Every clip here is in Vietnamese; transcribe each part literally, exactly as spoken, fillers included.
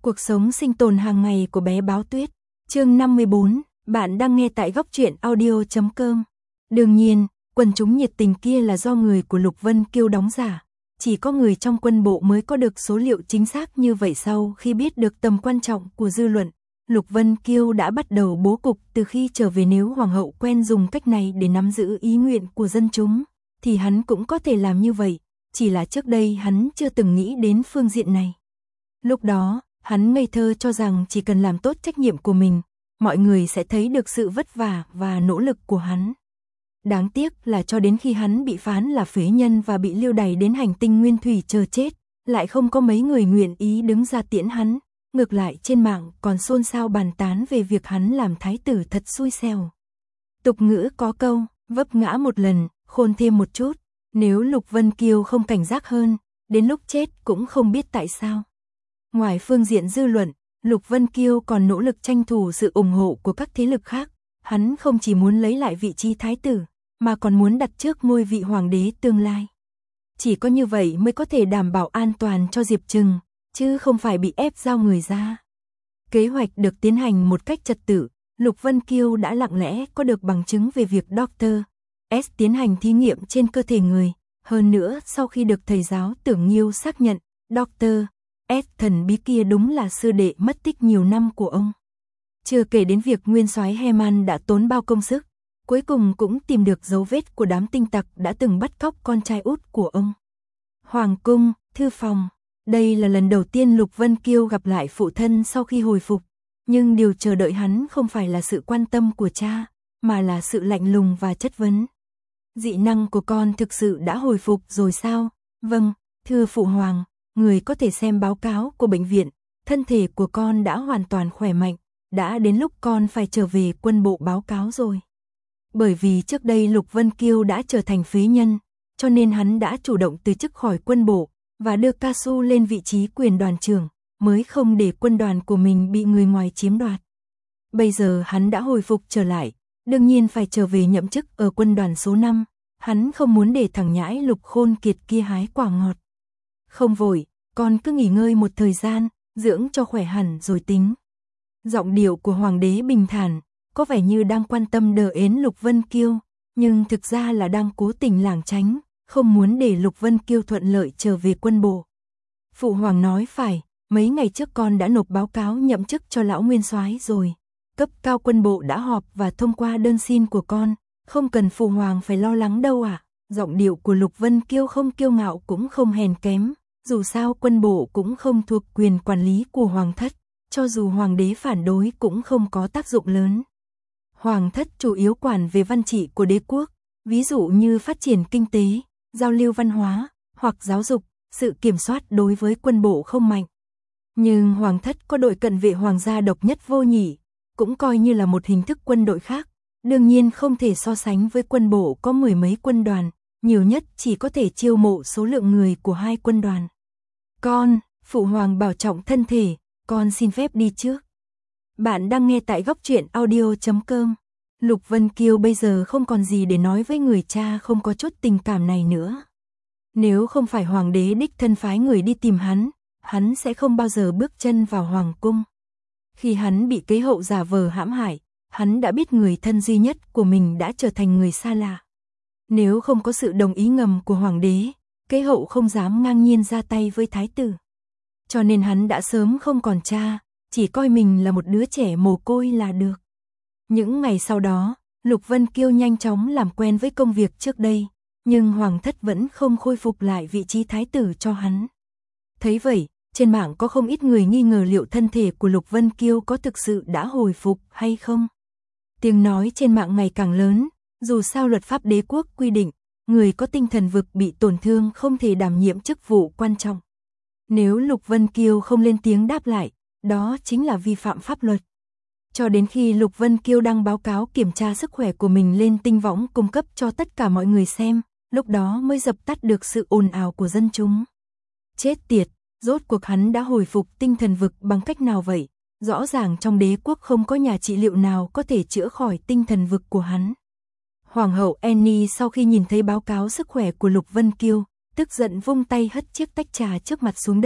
Cuộc sống sinh tồn hàng ngày của bé báo tuyết. Chương năm mươi bốn, bạn đang nghe tại góc truyện audio chấm com. Đương nhiên, quần chúng nhiệt tình kia là do người của Lục Vân Kiêu đóng giả. Chỉ có người trong quân bộ mới có được số liệu chính xác như vậy. Sau khi biết được tầm quan trọng của dư luận, Lục Vân Kiêu đã bắt đầu bố cục từ khi trở về. Nếu hoàng hậu quen dùng cách này để nắm giữ ý nguyện của dân chúng, thì hắn cũng có thể làm như vậy, chỉ là trước đây hắn chưa từng nghĩ đến phương diện này. Lúc đó, hắn ngây thơ cho rằng chỉ cần làm tốt trách nhiệm của mình, mọi người sẽ thấy được sự vất vả và nỗ lực của hắn. Đáng tiếc là cho đến khi hắn bị phán là phế nhân và bị lưu đày đến hành tinh nguyên thủy chờ chết, lại không có mấy người nguyện ý đứng ra tiễn hắn. Ngược lại trên mạng còn xôn xao bàn tán về việc hắn làm thái tử thật xui xẻo. Tục ngữ có câu, vấp ngã một lần, khôn thêm một chút. Nếu Lục Vân Kiêu không cảnh giác hơn, đến lúc chết cũng không biết tại sao. Ngoài phương diện dư luận, Lục Vân Kiêu còn nỗ lực tranh thủ sự ủng hộ của các thế lực khác. Hắn không chỉ muốn lấy lại vị trí thái tử, mà còn muốn đặt trước ngôi vị hoàng đế tương lai. Chỉ có như vậy mới có thể đảm bảo an toàn cho Diệp Trừng, chứ không phải bị ép giao người ra. Kế hoạch được tiến hành một cách trật tự, Lục Vân Kiêu đã lặng lẽ có được bằng chứng về việc Doctor S tiến hành thí nghiệm trên cơ thể người. Hơn nữa, sau khi được thầy giáo Tưởng Nghiêu xác nhận, Doctor S thần bí kia đúng là sư đệ mất tích nhiều năm của ông. Chưa kể đến việc nguyên soái Heman đã tốn bao công sức, cuối cùng cũng tìm được dấu vết của đám tinh tặc đã từng bắt cóc con trai út của ông. Hoàng cung, thư phòng. Đây là lần đầu tiên Lục Vân Kiêu gặp lại phụ thân sau khi hồi phục, nhưng điều chờ đợi hắn không phải là sự quan tâm của cha, mà là sự lạnh lùng và chất vấn. Dị năng của con thực sự đã hồi phục rồi sao? Vâng, thưa phụ hoàng, người có thể xem báo cáo của bệnh viện, thân thể của con đã hoàn toàn khỏe mạnh, đã đến lúc con phải trở về quân bộ báo cáo rồi. Bởi vì trước đây Lục Vân Kiêu đã trở thành phế nhân, cho nên hắn đã chủ động từ chức khỏi quân bộ và đưa Ca Su lên vị trí quyền đoàn trưởng, mới không để quân đoàn của mình bị người ngoài chiếm đoạt. Bây giờ hắn đã hồi phục trở lại, đương nhiên phải trở về nhậm chức ở quân đoàn số năm, hắn không muốn để thằng nhãi Lục Khôn Kiệt kia hái quả ngọt. Không vội, con cứ nghỉ ngơi một thời gian, dưỡng cho khỏe hẳn rồi tính. Giọng điệu của hoàng đế bình thản, có vẻ như đang quan tâm đờ ến Lục Vân Kiêu, nhưng thực ra là đang cố tình lảng tránh, không muốn để Lục Vân Kiêu thuận lợi trở về quân bộ. Phụ hoàng nói phải, mấy ngày trước con đã nộp báo cáo nhậm chức cho lão nguyên soái rồi. Cấp cao quân bộ đã họp và thông qua đơn xin của con, không cần phụ hoàng phải lo lắng đâu ạ. À. Giọng điệu của Lục Vân Kiêu không kiêu ngạo cũng không hèn kém, dù sao quân bộ cũng không thuộc quyền quản lý của hoàng thất, cho dù hoàng đế phản đối cũng không có tác dụng lớn. Hoàng thất chủ yếu quản về văn trị của đế quốc, ví dụ như phát triển kinh tế, giao lưu văn hóa, hoặc giáo dục, sự kiểm soát đối với quân bộ không mạnh. Nhưng hoàng thất có đội cận vệ hoàng gia độc nhất vô nhị, cũng coi như là một hình thức quân đội khác, đương nhiên không thể so sánh với quân bộ có mười mấy quân đoàn, nhiều nhất chỉ có thể chiêu mộ số lượng người của hai quân đoàn. Con, phụ hoàng bảo trọng thân thể, con xin phép đi trước. Bạn đang nghe tại góc truyện audio chấm com. Lục Vân Kiêu bây giờ không còn gì để nói với người cha không có chút tình cảm này nữa. Nếu không phải hoàng đế đích thân phái người đi tìm hắn, hắn sẽ không bao giờ bước chân vào hoàng cung. Khi hắn bị kế hậu giả vờ hãm hại, hắn đã biết người thân duy nhất của mình đã trở thành người xa lạ. Nếu không có sự đồng ý ngầm của hoàng đế, kế hậu không dám ngang nhiên ra tay với thái tử. Cho nên hắn đã sớm không còn cha, chỉ coi mình là một đứa trẻ mồ côi là được. Những ngày sau đó, Lục Vân Kiêu nhanh chóng làm quen với công việc trước đây, nhưng hoàng thất vẫn không khôi phục lại vị trí thái tử cho hắn. Thấy vậy, trên mạng có không ít người nghi ngờ liệu thân thể của Lục Vân Kiêu có thực sự đã hồi phục hay không. Tiếng nói trên mạng ngày càng lớn, dù sao luật pháp đế quốc quy định, người có tinh thần vực bị tổn thương không thể đảm nhiệm chức vụ quan trọng. Nếu Lục Vân Kiêu không lên tiếng đáp lại, đó chính là vi phạm pháp luật. Cho đến khi Lục Vân Kiêu đăng báo cáo kiểm tra sức khỏe của mình lên tinh võng cung cấp cho tất cả mọi người xem, lúc đó mới dập tắt được sự ồn ào của dân chúng. Chết tiệt, rốt cuộc hắn đã hồi phục tinh thần vực bằng cách nào vậy? Rõ ràng trong đế quốc không có nhà trị liệu nào có thể chữa khỏi tinh thần vực của hắn. Hoàng hậu Annie sau khi nhìn thấy báo cáo sức khỏe của Lục Vân Kiêu, tức giận vung tay hất chiếc tách trà trước mặt xuống đất,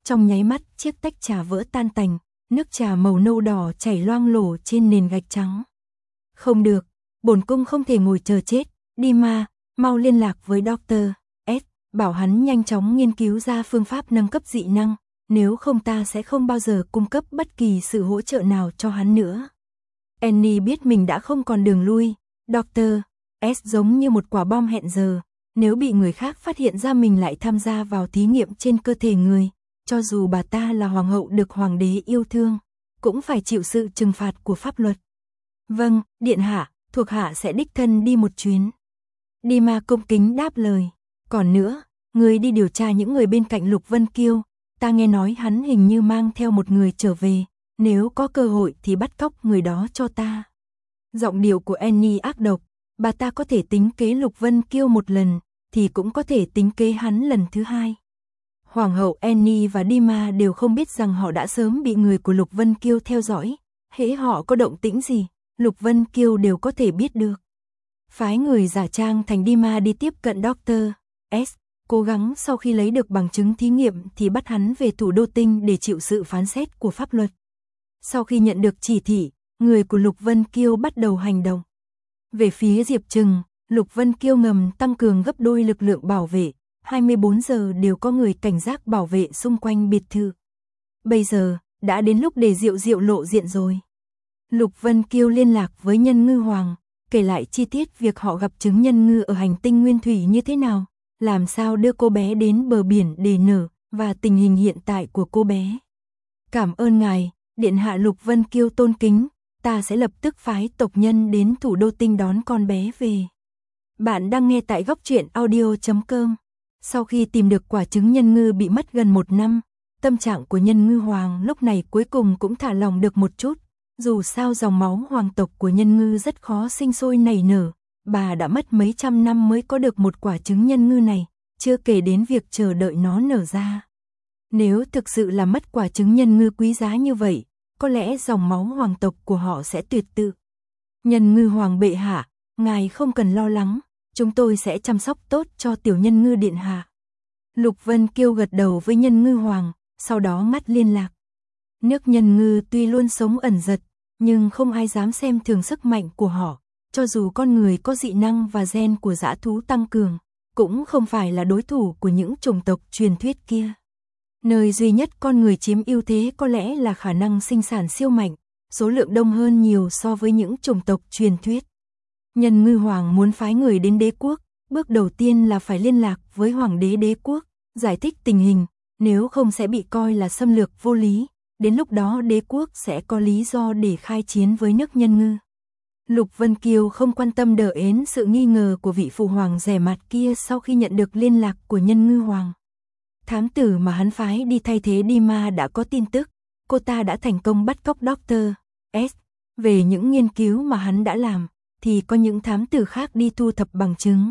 Trong nháy mắt, chiếc tách trà vỡ tan tành, nước trà màu nâu đỏ chảy loang lổ trên nền gạch trắng. Không được, bổn cung không thể ngồi chờ chết, Dima, mau liên lạc với Doctor S, bảo hắn nhanh chóng nghiên cứu ra phương pháp nâng cấp dị năng, nếu không ta sẽ không bao giờ cung cấp bất kỳ sự hỗ trợ nào cho hắn nữa. Annie biết mình đã không còn đường lui, Doctor S giống như một quả bom hẹn giờ, nếu bị người khác phát hiện ra mình lại tham gia vào thí nghiệm trên cơ thể người, cho dù bà ta là hoàng hậu được hoàng đế yêu thương, cũng phải chịu sự trừng phạt của pháp luật. Vâng, điện hạ, thuộc hạ sẽ đích thân đi một chuyến. Dima cung kính đáp lời. Còn nữa, người đi điều tra những người bên cạnh Lục Vân Kiêu, ta nghe nói hắn hình như mang theo một người trở về, nếu có cơ hội thì bắt cóc người đó cho ta. Giọng điệu của Annie ác độc, bà ta có thể tính kế Lục Vân Kiêu một lần, thì cũng có thể tính kế hắn lần thứ hai. Hoàng hậu Annie và Dima đều không biết rằng họ đã sớm bị người của Lục Vân Kiêu theo dõi, hễ họ có động tĩnh gì, Lục Vân Kiêu đều có thể biết được. Phái người giả trang thành Dima đi tiếp cận Doctor S, cố gắng sau khi lấy được bằng chứng thí nghiệm thì bắt hắn về thủ đô tinh để chịu sự phán xét của pháp luật. Sau khi nhận được chỉ thị, người của Lục Vân Kiêu bắt đầu hành động. Về phía Diệp Trừng, Lục Vân Kiêu ngầm tăng cường gấp đôi lực lượng bảo vệ, hai mươi bốn giờ đều có người cảnh giác bảo vệ xung quanh biệt thự. Bây giờ, đã đến lúc để Diệu Diệu lộ diện rồi. Lục Vân Kiêu liên lạc với Nhân Ngư Hoàng, kể lại chi tiết việc họ gặp trứng nhân ngư ở hành tinh Nguyên Thủy như thế nào, làm sao đưa cô bé đến bờ biển để nở, và tình hình hiện tại của cô bé. Cảm ơn ngài, điện hạ Lục Vân Kiêu tôn kính, ta sẽ lập tức phái tộc nhân đến thủ đô tinh đón con bé về. Bạn đang nghe tại góc truyện audio chấm com. Sau khi tìm được quả trứng nhân ngư bị mất gần một năm, tâm trạng của Nhân Ngư Hoàng lúc này cuối cùng cũng thả lòng được một chút. Dù sao dòng máu hoàng tộc của nhân ngư rất khó sinh sôi nảy nở, bà đã mất mấy trăm năm mới có được một quả trứng nhân ngư này, chưa kể đến việc chờ đợi nó nở ra. Nếu thực sự là mất quả trứng nhân ngư quý giá như vậy, có lẽ dòng máu hoàng tộc của họ sẽ tuyệt tự. Nhân Ngư Hoàng bệ hạ, ngài không cần lo lắng, chúng tôi sẽ chăm sóc tốt cho tiểu nhân ngư điện hạ. Lục Vân Kiêu gật đầu với Nhân Ngư Hoàng, sau đó ngắt liên lạc. Nước nhân ngư tuy luôn sống ẩn giật, nhưng không ai dám xem thường sức mạnh của họ, cho dù con người có dị năng và gen của dã thú tăng cường, cũng không phải là đối thủ của những chủng tộc truyền thuyết kia. Nơi duy nhất con người chiếm ưu thế có lẽ là khả năng sinh sản siêu mạnh, số lượng đông hơn nhiều so với những chủng tộc truyền thuyết. Nhân Ngư Hoàng muốn phái người đến đế quốc, bước đầu tiên là phải liên lạc với hoàng đế đế quốc, giải thích tình hình, nếu không sẽ bị coi là xâm lược vô lý. Đến lúc đó đế quốc sẽ có lý do để khai chiến với nước nhân ngư. Lục Vân Kiêu không quan tâm đờ ến sự nghi ngờ của vị phụ hoàng rẻ mặt kia sau khi nhận được liên lạc của Nhân Ngư Hoàng. Thám tử mà hắn phái đi thay thế Dima đã có tin tức, cô ta đã thành công bắt cóc Doctor S. Về những nghiên cứu mà hắn đã làm, thì có những thám tử khác đi thu thập bằng chứng.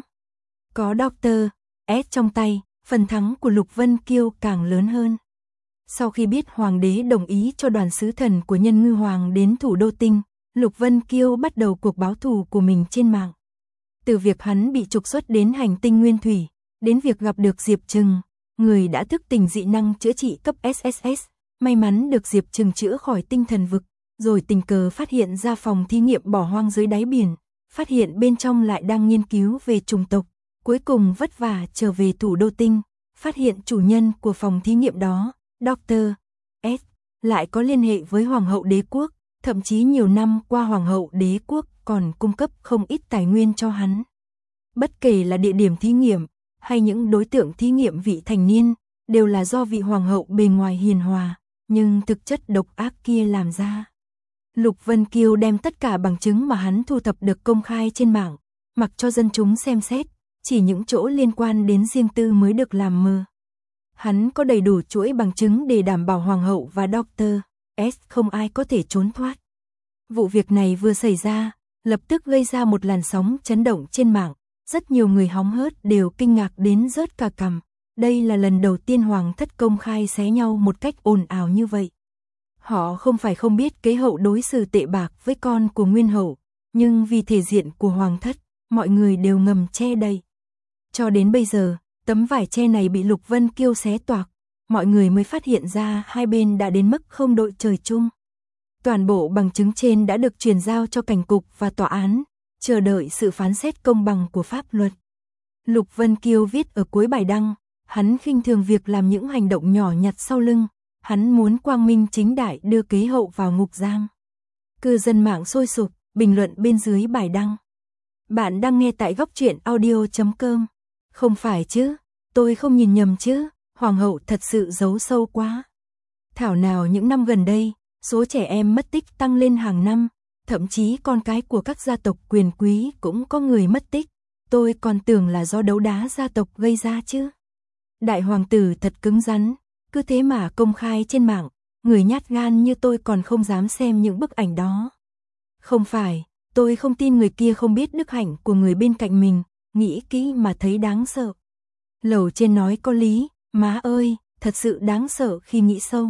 Có Doctor S trong tay, phần thắng của Lục Vân Kiêu càng lớn hơn. Sau khi biết hoàng đế đồng ý cho đoàn sứ thần của Nhân Ngư Hoàng đến thủ đô tinh, Lục Vân Kiêu bắt đầu cuộc báo thù của mình trên mạng. Từ việc hắn bị trục xuất đến hành tinh Nguyên Thủy, đến việc gặp được Diệp Trừng, người đã thức tỉnh dị năng chữa trị cấp ét ét ét, may mắn được Diệp Trừng chữa khỏi tinh thần vực, rồi tình cờ phát hiện ra phòng thí nghiệm bỏ hoang dưới đáy biển, phát hiện bên trong lại đang nghiên cứu về chủng tộc, cuối cùng vất vả trở về thủ đô tinh, phát hiện chủ nhân của phòng thí nghiệm đó, Doctor S, lại có liên hệ với Hoàng hậu đế quốc, thậm chí nhiều năm qua Hoàng hậu đế quốc còn cung cấp không ít tài nguyên cho hắn. Bất kể là địa điểm thí nghiệm, hay những đối tượng thí nghiệm vị thành niên, đều là do vị Hoàng hậu bề ngoài hiền hòa, nhưng thực chất độc ác kia làm ra. Lục Vân Kiêu đem tất cả bằng chứng mà hắn thu thập được công khai trên mạng, mặc cho dân chúng xem xét, chỉ những chỗ liên quan đến riêng tư mới được làm mờ. Hắn có đầy đủ chuỗi bằng chứng để đảm bảo Hoàng hậu và Doctor S không ai có thể trốn thoát. Vụ việc này vừa xảy ra, lập tức gây ra một làn sóng chấn động trên mạng, rất nhiều người hóng hớt đều kinh ngạc đến rớt cả cằm. Đây là lần đầu tiên hoàng thất công khai xé nhau một cách ồn ào như vậy. Họ không phải không biết kế hậu đối xử tệ bạc với con của nguyên hậu, nhưng vì thể diện của hoàng thất, mọi người đều ngầm che đậy. Cho đến bây giờ, tấm vải che này bị Lục Vân Kiêu xé toạc, mọi người mới phát hiện ra hai bên đã đến mức không đội trời chung. Toàn bộ bằng chứng trên đã được truyền giao cho cảnh cục và tòa án, chờ đợi sự phán xét công bằng của pháp luật. Lục Vân Kiêu viết ở cuối bài đăng, hắn khinh thường việc làm những hành động nhỏ nhặt sau lưng, hắn muốn quang minh chính đại đưa kế hậu vào ngục giam. Cư dân mạng sôi sục, bình luận bên dưới bài đăng. Bạn đang nghe tại góc truyện audio chấm com. Không phải chứ, tôi không nhìn nhầm chứ, hoàng hậu thật sự giấu sâu quá. Thảo nào những năm gần đây, số trẻ em mất tích tăng lên hàng năm, thậm chí con cái của các gia tộc quyền quý cũng có người mất tích. Tôi còn tưởng là do đấu đá gia tộc gây ra chứ. Đại hoàng tử thật cứng rắn, cứ thế mà công khai trên mạng, người nhát gan như tôi còn không dám xem những bức ảnh đó. Không phải, tôi không tin người kia không biết đức hạnh của người bên cạnh mình, nghĩ kỹ mà thấy đáng sợ. Lầu trên nói có lý, má ơi, thật sự đáng sợ khi nghĩ sâu.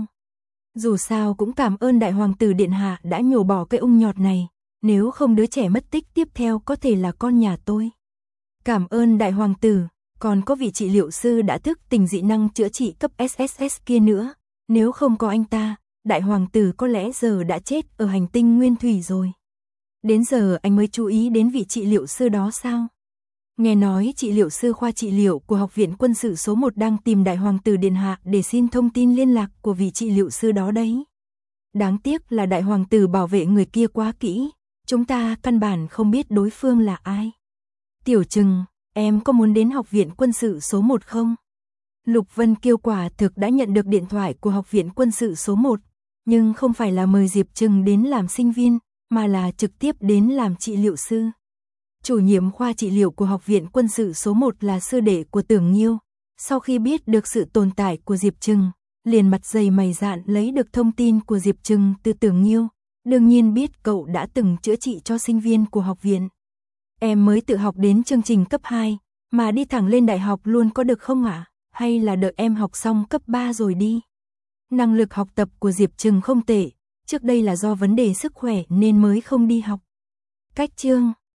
Dù sao cũng cảm ơn đại hoàng tử điện hạ đã nhổ bỏ cây ung nhọt này, nếu không đứa trẻ mất tích tiếp theo có thể là con nhà tôi. Cảm ơn đại hoàng tử, còn có vị trị liệu sư đã thức tỉnh dị năng chữa trị cấp ét ét ét kia nữa, nếu không có anh ta, đại hoàng tử có lẽ giờ đã chết ở hành tinh nguyên thủy rồi. Đến giờ anh mới chú ý đến vị trị liệu sư đó sao? Nghe nói trị liệu sư khoa trị liệu của Học viện Quân sự số một đang tìm đại hoàng tử điện hạ để xin thông tin liên lạc của vị trị liệu sư đó đấy. Đáng tiếc là đại hoàng tử bảo vệ người kia quá kỹ, chúng ta căn bản không biết đối phương là ai. Tiểu Trừng, em có muốn đến Học viện Quân sự số một không? Lục Vân Kiêu quả thực đã nhận được điện thoại của Học viện Quân sự số một, nhưng không phải là mời Diệp Trừng đến làm sinh viên, mà là trực tiếp đến làm trị liệu sư. Chủ nhiệm khoa trị liệu của Học viện Quân sự số một là sư đệ của Tưởng Nhiêu. Sau khi biết được sự tồn tại của Diệp Trừng, liền mặt dày mày dạn lấy được thông tin của Diệp Trừng từ Tưởng Nhiêu. Đương nhiên biết cậu đã từng chữa trị cho sinh viên của học viện. Em mới tự học đến chương trình cấp hai, mà đi thẳng lên đại học luôn có được không ạ? Hay là đợi em học xong cấp ba rồi đi? Năng lực học tập của Diệp Trừng không tệ, trước đây là do vấn đề sức khỏe nên mới không đi học. Cách chương